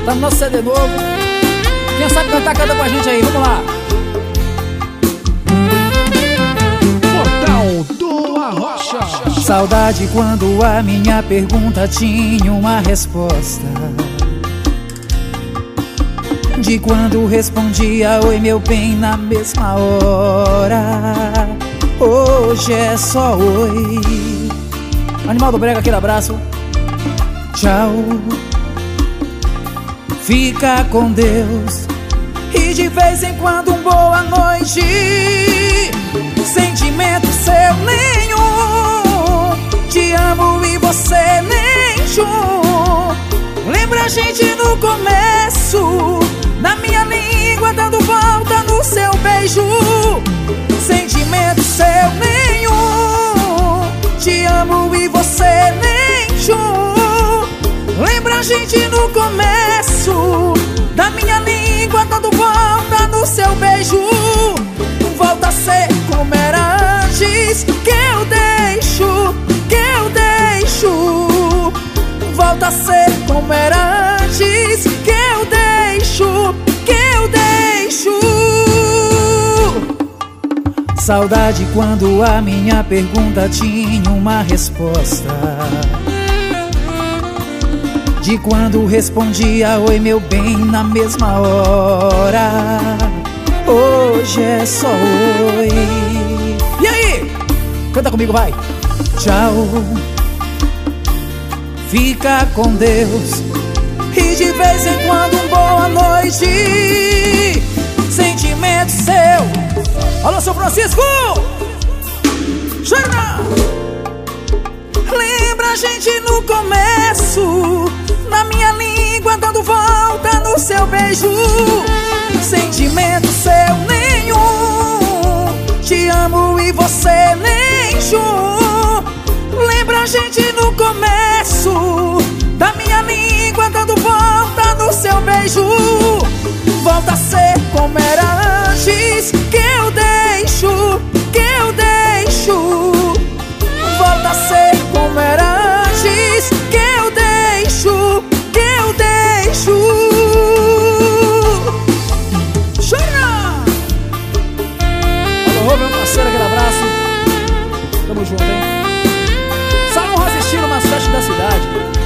Tá no nosso CD novo. Quem sabe cantar, canta com a gente aí, vamos lá. Portal do Arrocha. Saudade quando a minha pergunta tinha uma resposta, de quando respondia oi meu bem na mesma hora. Hoje é só oi. Animal do Brega, aquele abraço. Tchau. Fica com Deus. E de vez em quando um boa noite. Sentimento seu nenhum. Te amo e você nenhum. Lembra a gente no começo, na minha língua dando volta no seu beijo. Sentimento seu nenhum. Te amo e você nenhum. Lembra a gente no começo, da minha língua dando volta no seu beijo. Volta a ser como era antes, que eu deixo, que eu deixo. Volta a ser como era antes, que eu deixo, que eu deixo. Saudade quando a minha pergunta tinha uma resposta, de quando respondia oi meu bem na mesma hora. Hoje é só oi. E aí? Canta comigo, vai. Tchau. Fica com Deus. E de vez em quando um boa noite. Sentimento seu. Alô, seu Francisco! Chega! Lembra a gente no começo, na minha língua dando volta no seu beijo. Sentimento seu nenhum. Te amo e você nenhum. Lembra a gente no começo, da minha língua dando volta no seu beijo. Volta a ser como era antes, que eu deixo, que eu deixo. Volta a ser como era antes, que eu deixo, que eu deixo. Chora! Alô, meu parceiro, aquele abraço. Tamo junto, hein? Salão Resistindo, uma festa da cidade.